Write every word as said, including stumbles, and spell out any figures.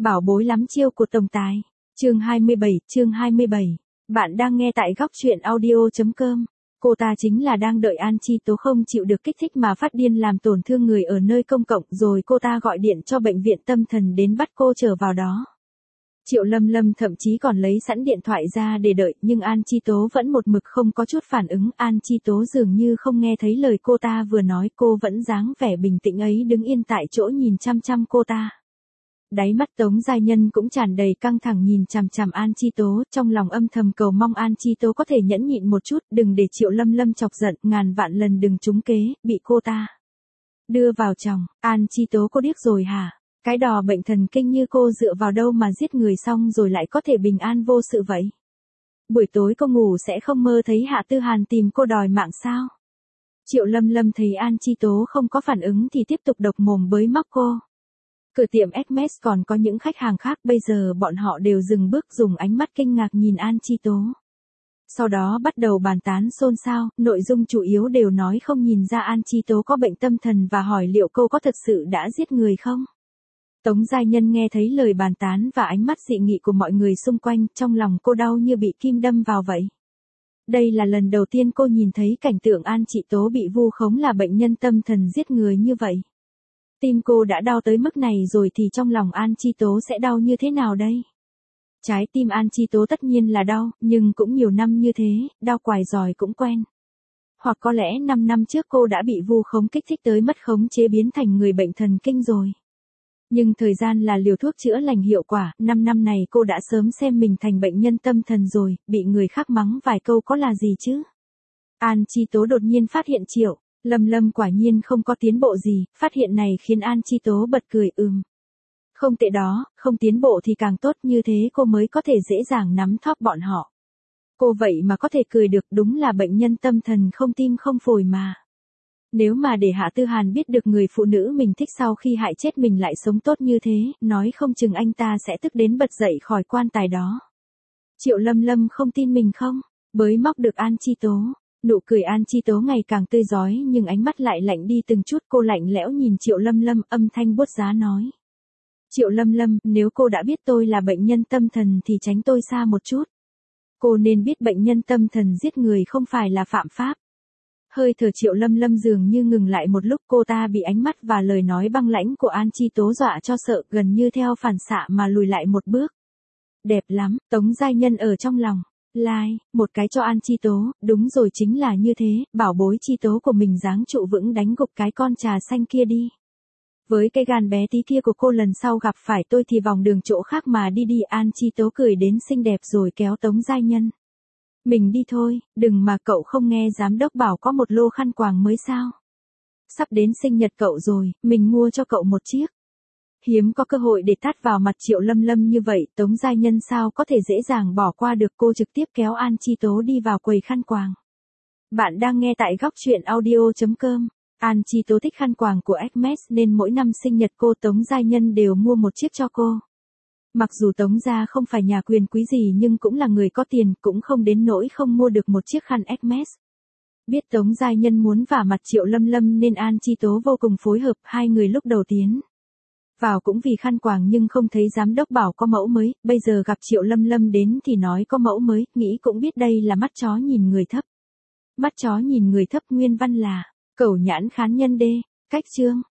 Bảo bối lắm chiêu của tổng tài. Chương hai mươi bảy, chương hai mươi bảy. Bạn đang nghe tại góc truyện audio chấm com. Cô ta chính là đang đợi An Chi Tố không chịu được kích thích mà phát điên làm tổn thương người ở nơi công cộng, rồi cô ta gọi điện cho bệnh viện tâm thần đến bắt cô trở vào đó. Triệu Lâm Lâm thậm chí còn lấy sẵn điện thoại ra để đợi, nhưng An Chi Tố vẫn một mực không có chút phản ứng. An Chi Tố dường như không nghe thấy lời cô ta vừa nói, cô vẫn dáng vẻ bình tĩnh ấy đứng yên tại chỗ nhìn chăm chăm cô ta. Đáy mắt Tống Giai Nhân cũng tràn đầy căng thẳng nhìn chằm chằm An Chi Tố, trong lòng âm thầm cầu mong An Chi Tố có thể nhẫn nhịn một chút, đừng để Triệu Lâm Lâm chọc giận, ngàn vạn lần đừng trúng kế, bị cô ta đưa vào chồng. An Chi Tố, cô điếc rồi hả? Cái đò bệnh thần kinh như cô dựa vào đâu mà giết người xong rồi lại có thể bình an vô sự vậy? Buổi tối cô ngủ sẽ không mơ thấy Hạ Tư Hàn tìm cô đòi mạng sao? Triệu Lâm Lâm thấy An Chi Tố không có phản ứng thì tiếp tục độc mồm bới móc cô. Cửa tiệm Hermes còn có những khách hàng khác, bây giờ bọn họ đều dừng bước dùng ánh mắt kinh ngạc nhìn An Chi Tố. Sau đó bắt đầu bàn tán xôn xao, nội dung chủ yếu đều nói không nhìn ra An Chi Tố có bệnh tâm thần và hỏi liệu cô có thật sự đã giết người không. Tống Giai Nhân nghe thấy lời bàn tán và ánh mắt dị nghị của mọi người xung quanh, trong lòng cô đau như bị kim đâm vào vậy. Đây là lần đầu tiên cô nhìn thấy cảnh tượng An Chi Tố bị vu khống là bệnh nhân tâm thần giết người như vậy. Tim cô đã đau tới mức này rồi thì trong lòng An Chi Tố sẽ đau như thế nào đây? Trái tim An Chi Tố tất nhiên là đau, nhưng cũng nhiều năm như thế, đau quài giỏi cũng quen. Hoặc có lẽ năm năm trước cô đã bị vu khống kích thích tới mất khống chế biến thành người bệnh thần kinh rồi. Nhưng thời gian là liều thuốc chữa lành hiệu quả, năm năm này cô đã sớm xem mình thành bệnh nhân tâm thần rồi, bị người khác mắng vài câu có là gì chứ? An Chi Tố đột nhiên phát hiện Triệu Lâm Lâm quả nhiên không có tiến bộ gì, phát hiện này khiến An Chi Tố bật cười ừm. Không tệ đó, không tiến bộ thì càng tốt, như thế cô mới có thể dễ dàng nắm thóp bọn họ. Cô vậy mà có thể cười được, đúng là bệnh nhân tâm thần không tim không phổi mà. Nếu mà để Hạ Tư Hàn biết được người phụ nữ mình thích sau khi hại chết mình lại sống tốt như thế, nói không chừng anh ta sẽ tức đến bật dậy khỏi quan tài đó. Triệu Lâm Lâm không tin mình không? Bới móc được An Chi Tố. Nụ cười An Chi Tố ngày càng tươi rói nhưng ánh mắt lại lạnh đi từng chút, cô lạnh lẽo nhìn Triệu Lâm Lâm, âm thanh buốt giá nói. Triệu Lâm Lâm, nếu cô đã biết tôi là bệnh nhân tâm thần thì tránh tôi xa một chút. Cô nên biết bệnh nhân tâm thần giết người không phải là phạm pháp. Hơi thở Triệu Lâm Lâm dường như ngừng lại một lúc, cô ta bị ánh mắt và lời nói băng lãnh của An Chi Tố dọa cho sợ, gần như theo phản xạ mà lùi lại một bước. Đẹp lắm, Tống Giai Nhân ở trong lòng. Lai, like, một cái cho An Chi Tố, đúng rồi chính là như thế, bảo bối Chi Tố của mình dáng trụ vững đánh gục cái con trà xanh kia đi. Với cái gan bé tí kia của cô lần sau gặp phải tôi thì vòng đường chỗ khác mà đi đi. An Chi Tố cười đến xinh đẹp rồi kéo Tống Giai Nhân. Mình đi thôi, đừng mà cậu không nghe giám đốc bảo có một lô khăn quàng mới sao. Sắp đến sinh nhật cậu rồi, mình mua cho cậu một chiếc. Hiếm có cơ hội để tát vào mặt Triệu Lâm Lâm như vậy, Tống Giai Nhân sao có thể dễ dàng bỏ qua được, cô trực tiếp kéo An Chi Tố đi vào quầy khăn quàng. Bạn đang nghe tại góc truyện audio chấm com. An Chi Tố thích khăn quàng của Hermes nên mỗi năm sinh nhật cô Tống Giai Nhân đều mua một chiếc cho cô. Mặc dù Tống gia không phải nhà quyền quý gì nhưng cũng là người có tiền, cũng không đến nỗi không mua được một chiếc khăn Hermes. Biết Tống Giai Nhân muốn vả mặt Triệu Lâm Lâm nên An Chi Tố vô cùng phối hợp, hai người lúc đầu tiến vào cũng vì khăn quàng nhưng không thấy giám đốc bảo có mẫu mới, bây giờ gặp Triệu Lâm Lâm đến thì nói có mẫu mới, nghĩ cũng biết đây là mắt chó nhìn người thấp. Mắt chó nhìn người thấp nguyên văn là, cẩu nhãn khán nhân đê, cách chương,